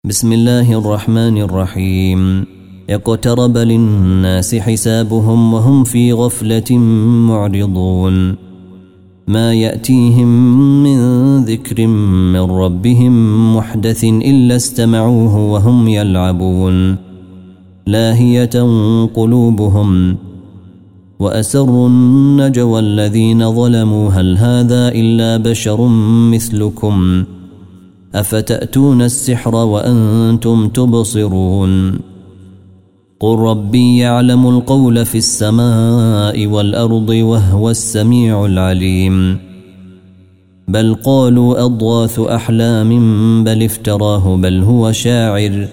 بسم الله الرحمن الرحيم. اقترب للناس حسابهم وهم في غفلة معرضون. ما يأتيهم من ذكر من ربهم محدث إلا استمعوه وهم يلعبون لاهية قلوبهم وأسروا النجوى الذين ظلموا هل هذا إلا بشر مثلكم أفتأتون السحر وأنتم تبصرون قل ربي يعلم القول في السماء والأرض وهو السميع العليم بل قالوا أضغاث أحلام بل افتراه بل هو شاعر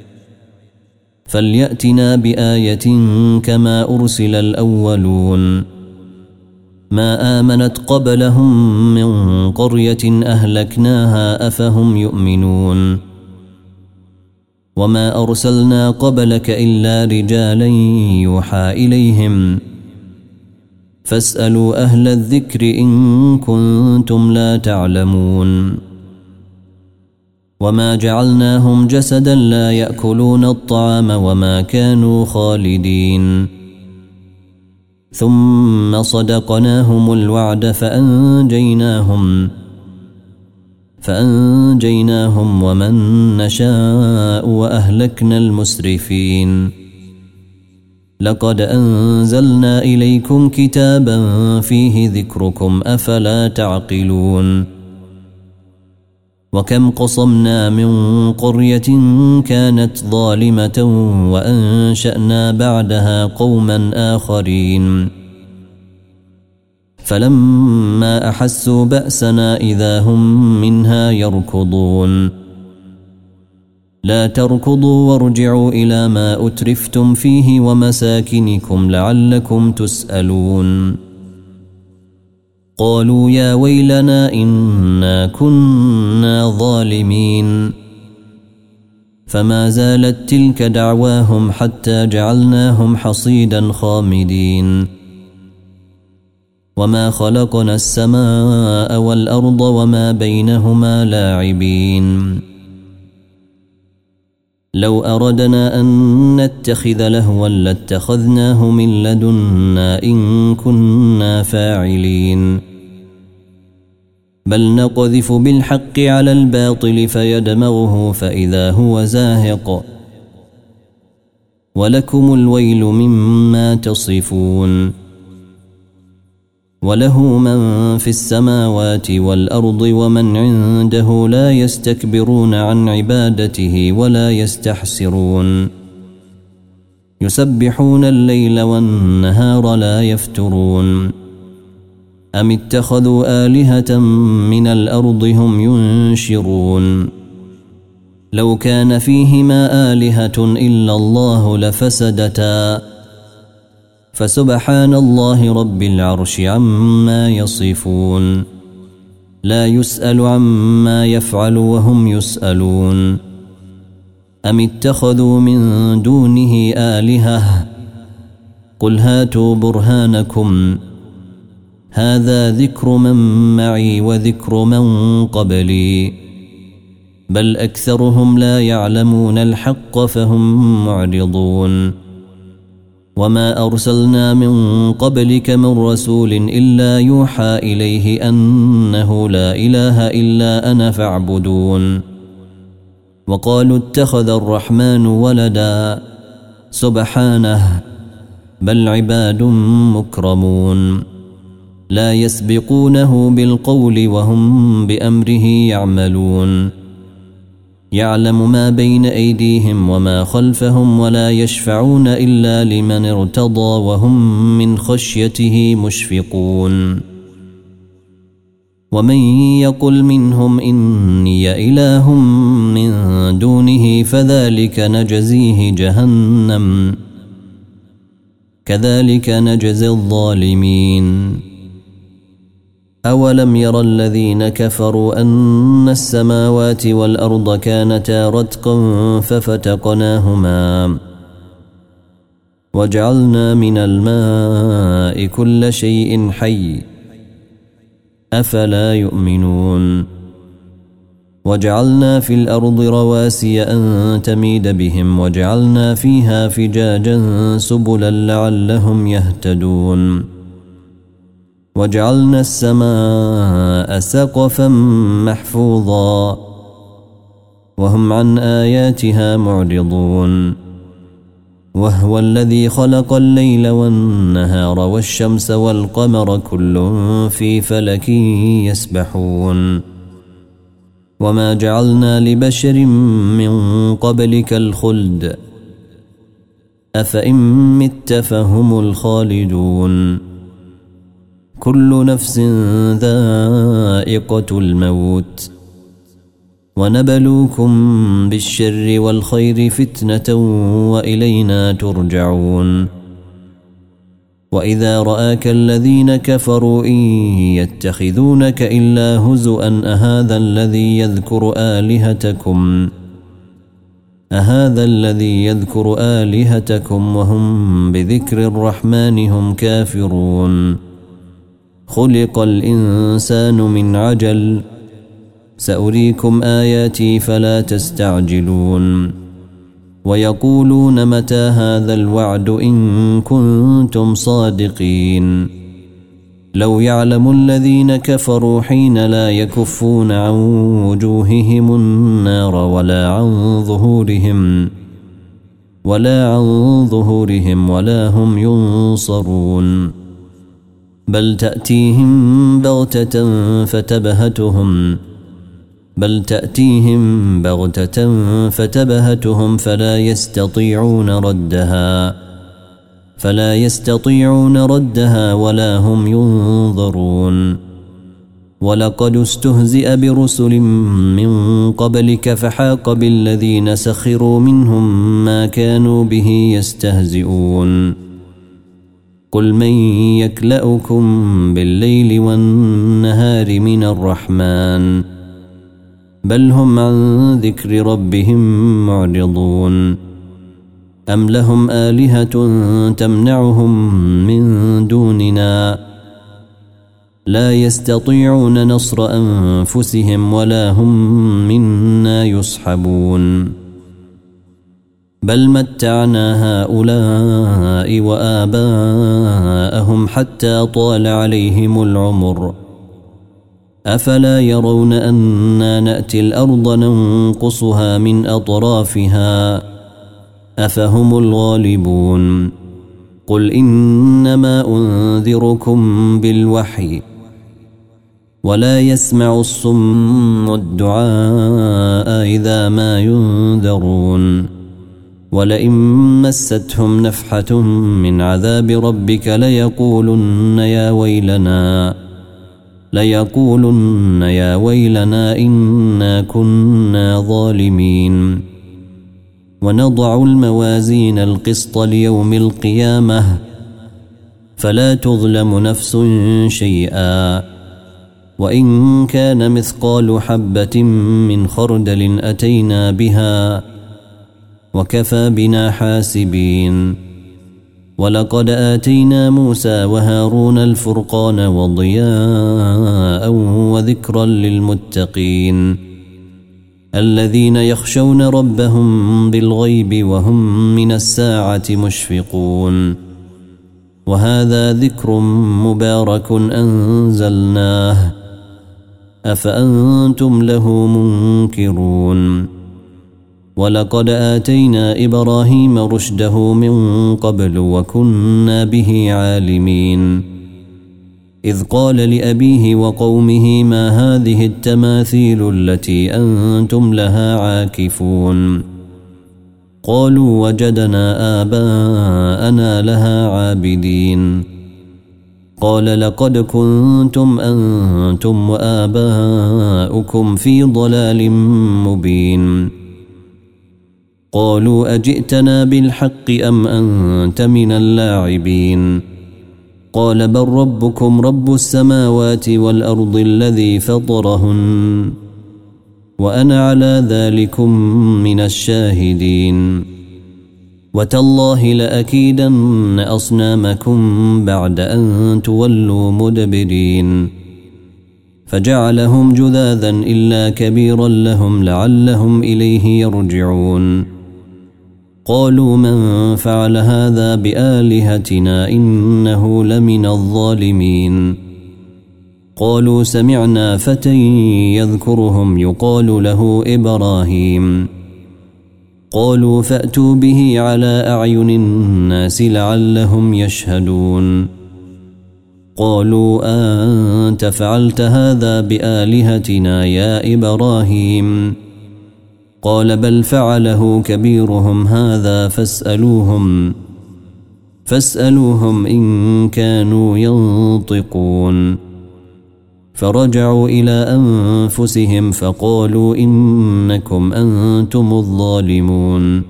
فليأتنا بآية كما أرسل الأولون ما آمنت قبلهم من قرية أهلكناها أفهم يؤمنون وما أرسلنا قبلك إلا رجالا يوحى إليهم فاسألوا أهل الذكر إن كنتم لا تعلمون وما جعلناهم جسدا لا يأكلون الطعام وما كانوا خالدين ثم صدقناهم الوعد فأنجيناهم ومن نشاء وأهلكنا المسرفين لقد أنزلنا إليكم كتابا فيه ذكركم أفلا تعقلون وكم قصمنا من قرية كانت ظالمة وأنشأنا بعدها قوما آخرين فلما أحسوا بأسنا إذا هم منها يركضون لا تركضوا وارجعوا إلى ما أترفتم فيه ومساكنكم لعلكم تسألون قالوا يا ويلنا إنا كنا ظالمين فما زالت تلك دعواهم حتى جعلناهم حصيدا خامدين وما خلقنا السماء والأرض وما بينهما لاعبين لو أردنا أن نتخذ لهوا لاتخذناه من لدنا إن كنا فاعلين بل نقذف بالحق على الباطل فيدمغه فإذا هو زاهق ولكم الويل مما تصفون وله من في السماوات والأرض ومن عنده لا يستكبرون عن عبادته ولا يستحسرون يسبحون الليل والنهار لا يفترون أم اتخذوا آلهة من الأرض هم ينشرون لو كان فيهما آلهة إلا الله لفسدتا فسبحان الله رب العرش عما يصفون لا يسأل عما يفعل وهم يسألون أم اتخذوا من دونه آلهة قل هاتوا برهانكم هذا ذكر من معي وذكر من قبلي بل أكثرهم لا يعلمون الحق فهم معرضون وما أرسلنا من قبلك من رسول إلا يوحى إليه أنه لا إله إلا أنا فاعبدون وقالوا اتخذ الرحمن ولدا سبحانه بل عباد مكرمون لا يسبقونه بالقول وهم بأمره يعملون يعلم ما بين أيديهم وما خلفهم ولا يشفعون إلا لمن ارتضى وهم من خشيته مشفقون ومن يقل منهم إني إله من دونه فذلك نجزيه جهنم كذلك نجزي الظالمين أولم ير الذين كفروا أن السماوات والأرض كانتا رتقا ففتقناهما وجعلنا من الماء كل شيء حي أفلا يؤمنون وجعلنا في الأرض رواسي أن تميد بهم وجعلنا فيها فجاجا سبلا لعلهم يهتدون وجعلنا السماء سقفا محفوظا وهم عن آياتها معرضون وهو الذي خلق الليل والنهار والشمس والقمر كل في فلك يسبحون وما جعلنا لبشر من قبلك الخلد أفإن مت فهم الخالدون كل نفس ذائقة الموت ونبلوكم بالشر والخير فتنة وإلينا ترجعون وإذا رآك الذين كفروا إن يتخذونك إلا هزؤا أهذا الذي يذكر آلهتكم وهم بذكر الرحمن هم كافرون خلق الإنسان من عجل سأريكم آياتي فلا تستعجلون ويقولون متى هذا الوعد إن كنتم صادقين لو يعلم الذين كفروا حين لا يكفون عن وجوههم النار ولا عن ظهورهم ولا هم ينصرون بل تأتيهم بغتة فتبهتهم فلا يستطيعون ردها ولا هم ينظرون ولقد استهزئ برسل من قبلك فحاق بالذين سخروا منهم ما كانوا به يستهزئون قل من يكلأكم بالليل والنهار من الرحمن بل هم عن ذكر ربهم معرضون أم لهم آلهة تمنعهم من دوننا لا يستطيعون نصر أنفسهم ولا هم منا يصحبون بل متعنا هؤلاء وآباءهم حتى طال عليهم العمر أفلا يرون أنا نأتي الأرض ننقصها من أطرافها أفهم الغالبون قل إنما أنذركم بالوحي ولا يسمع الصم الدعاء إذا ما ينذرون ولئن مستهم نفحة من عذاب ربك ليقولن يا ويلنا إنا كنا ظالمين ونضع الموازين القسط ليوم القيامة فلا تظلم نفس شيئا وإن كان مثقال حبة من خردل أتينا بها وكفى بنا حاسبين ولقد آتينا موسى وهارون الفرقان وضياء وذكرا للمتقين الذين يخشون ربهم بالغيب وهم من الساعة مشفقون وهذا ذكر مبارك أنزلناه أفأنتم له منكرون ولقد آتينا إبراهيم رشده من قبل وكنا به عالمين إذ قال لأبيه وقومه ما هذه التماثيل التي أنتم لها عاكفون قالوا وجدنا آباءنا لها عابدين قال لقد كنتم أنتم وآباؤكم في ضلال مبين قالوا أجئتنا بالحق أم أنت من اللاعبين قال بل ربكم رب السماوات والأرض الذي فطرهن وأنا على ذلكم من الشاهدين وتالله لأكيدن أصنامكم بعد أن تولوا مدبرين فجعلهم جذاذا إلا كبيرا لهم لعلهم إليه يرجعون قالوا من فعل هذا بآلهتنا إنه لمن الظالمين قالوا سمعنا فتى يذكرهم يقال له إبراهيم قالوا فأتوا به على أعين الناس لعلهم يشهدون قالوا أنت فعلت هذا بآلهتنا يا إبراهيم قال بل فعله كبيرهم هذا فاسألوهم إن كانوا ينطقون فرجعوا إلى أنفسهم فقالوا إنكم أنتم الظالمون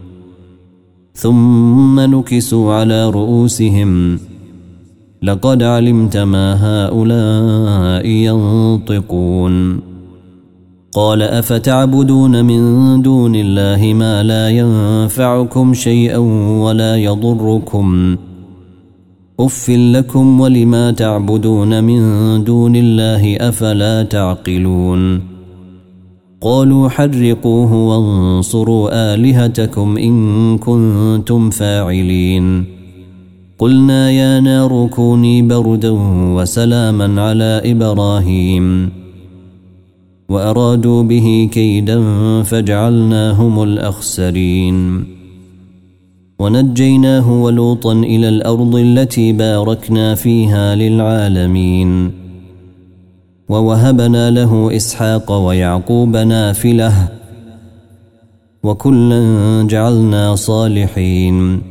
ثم نكسوا على رؤوسهم لقد علمت ما هؤلاء ينطقون قال أفتعبدون من دون الله ما لا ينفعكم شيئا ولا يضركم أف لكم ولما تعبدون من دون الله أفلا تعقلون قالوا حرقوه وانصروا آلهتكم إن كنتم فاعلين قلنا يا نار كوني بردا وسلاما على إبراهيم وأرادوا به كيدا فجعلناهم الأخسرين ونجيناه ولوطا إلى الأرض التي باركنا فيها للعالمين ووهبنا له إسحاق ويعقوب نافلة وكلا جعلنا صالحين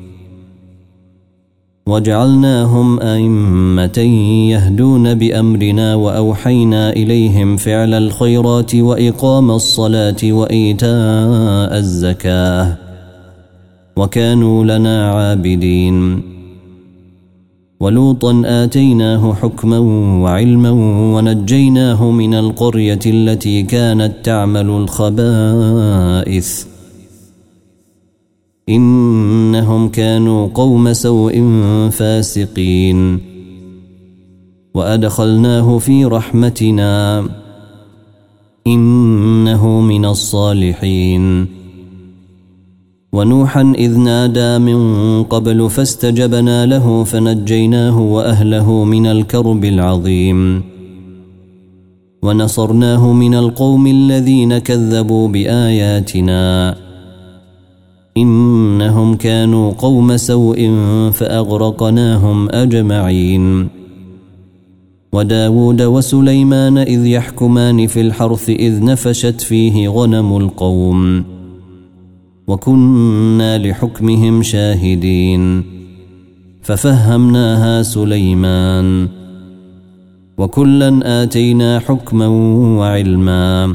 وجعلناهم أئمة يهدون بأمرنا وأوحينا إليهم فعل الخيرات وإقام الصلاة وإيتاء الزكاة وكانوا لنا عابدين ولوطا آتيناه حكما وعلما ونجيناه من القرية التي كانت تعمل الخبائث إنهم كانوا قوم سوء فاسقين وأدخلناه في رحمتنا إنه من الصالحين ونوحا إذ نادى من قبل فاستجبنا له فنجيناه وأهله من الكرب العظيم ونصرناه من القوم الذين كذبوا بآياتنا إنهم كانوا قوم سوء فأغرقناهم أجمعين وداود وسليمان إذ يحكمان في الحرث إذ نفشت فيه غنم القوم وكنا لحكمهم شاهدين ففهمناها سليمان وكلا آتينا حكما وعلما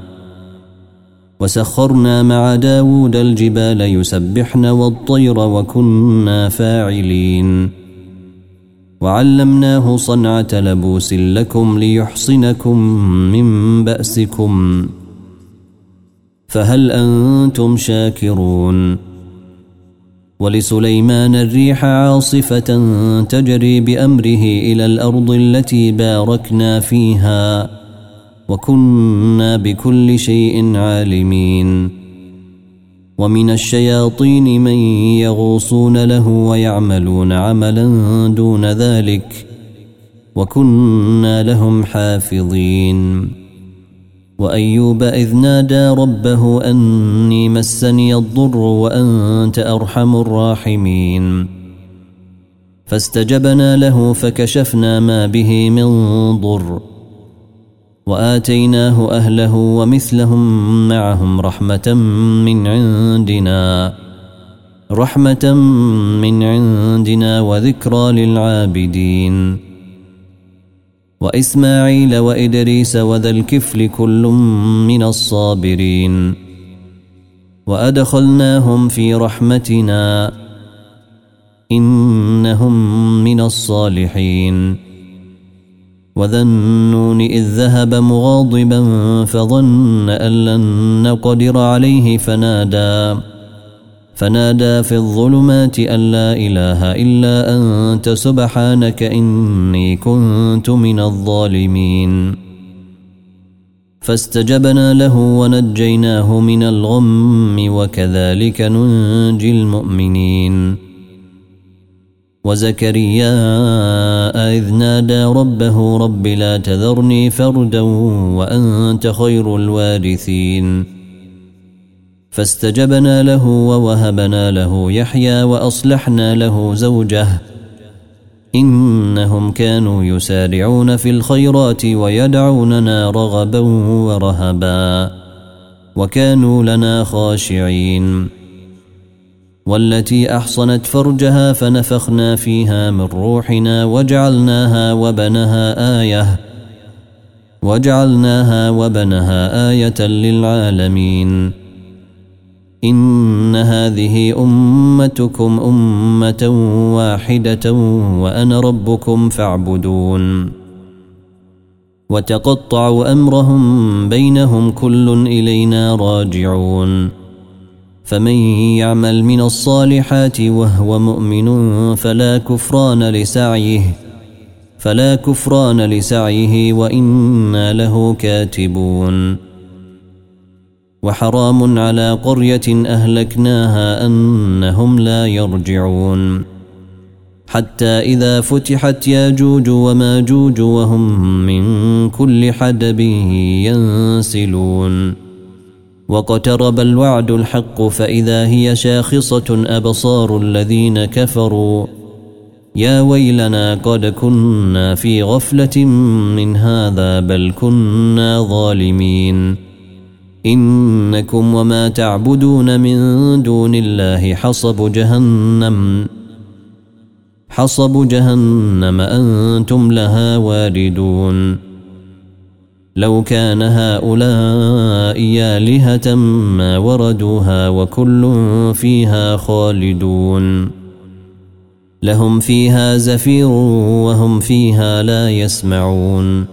وسخرنا مع داود الجبال يسبحن والطير وكنا فاعلين وعلمناه صنعة لبوس لكم ليحصنكم من بأسكم فهل أنتم شاكرون ولسليمان الريح عاصفة تجري بأمره إلى الأرض التي باركنا فيها وكنا بكل شيء عالمين ومن الشياطين من يغوصون له ويعملون عملا دون ذلك وكنا لهم حافظين وأيوب إذ نادى ربه أني مسني الضر وأنت أرحم الراحمين فاستجبنا له فكشفنا ما به من ضر وآتيناه أهله ومثلهم معهم رحمة من عندنا وذكرى للعابدين وإسماعيل وإدريس وذا الكفل كل من الصابرين وأدخلناهم في رحمتنا إنهم من الصالحين وذا النون إذ ذهب مغاضبا فظن أن لن نقدر عليه فنادى في الظلمات أن لا إله إلا أنت سبحانك إني كنت من الظالمين فاستجبنا له ونجيناه من الغم وكذلك ننجي المؤمنين. وزكريا إذ نادى ربه رب لا تذرني فردا وأنت خير الوارثين فاستجبنا له ووهبنا له يحيى وأصلحنا له زوجه إنهم كانوا يسارعون في الخيرات ويدعوننا رغبا ورهبا وكانوا لنا خاشعين. والتي أحصنت فرجها فنفخنا فيها من روحنا وجعلناها وبنها آية للعالمين. إن هذه أمتكم أمة واحدة وأنا ربكم فاعبدون. وتقطعوا أمرهم بينهم كل إلينا راجعون. فمن يعمل من الصالحات وهو مؤمن فلا كفران لسعيه وإنا له كاتبون. وحرام على قرية أهلكناها أنهم لا يرجعون حتى إذا فتحت ياجوج وماجوج وهم من كل حدب ينسلون. واقترب الوعد الحق فإذا هي شاخصة أبصار الذين كفروا يا ويلنا قد كنا في غفلة من هذا بل كنا ظالمين. إنكم وما تعبدون من دون الله حصب جهنم أنتم لها واردون. لو كان هؤلاء آلهة ما وردوها وكل فيها خالدون. لهم فيها زفير وهم فيها لا يسمعون.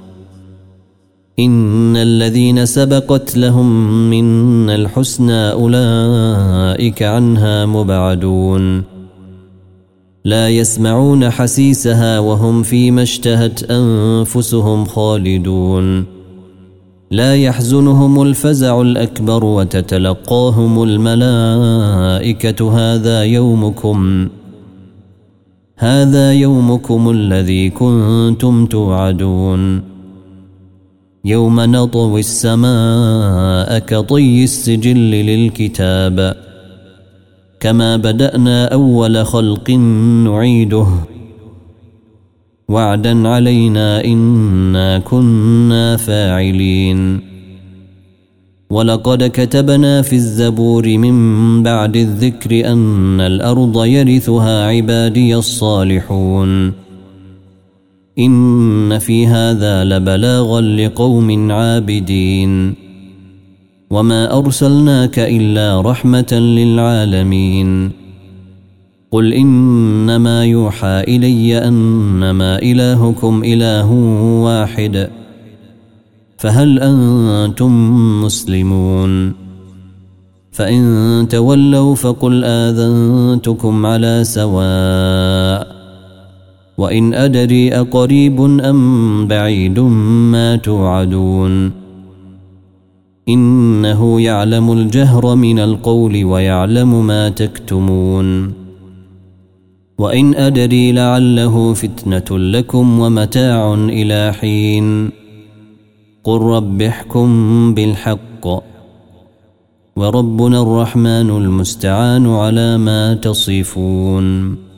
إن الذين سبقت لهم منا الحسنى أولئك عنها مبعدون. لا يسمعون حسيسها وهم فيما اشتهت أنفسهم خالدون. لا يحزنهم الفزع الأكبر وتتلقاهم الملائكة هذا يومكم الذي كنتم توعدون. يوم نطوي السماء كطي السجل للكتاب كما بدأنا أول خلق نعيده وعدا علينا إنا كنا فاعلين. ولقد كتبنا في الزبور من بعد الذكر أن الأرض يرثها عبادي الصالحون. إن في هذا لبلاغا لقوم عابدين. وما أرسلناك إلا رحمة للعالمين. قل إنما يوحى إلي أنما إلهكم إله واحد فهل أنتم مسلمون؟ فإن تولوا فقل آذنتكم على سواء. وإن أدري أقريب أم بعيد ما توعدون. إنه يعلم الجهر من القول ويعلم ما تكتمون. وإن أدري لعله فتنة لكم ومتاع إلى حين. قل رب احكم بالحق وربنا الرحمن المستعان على ما تصفون.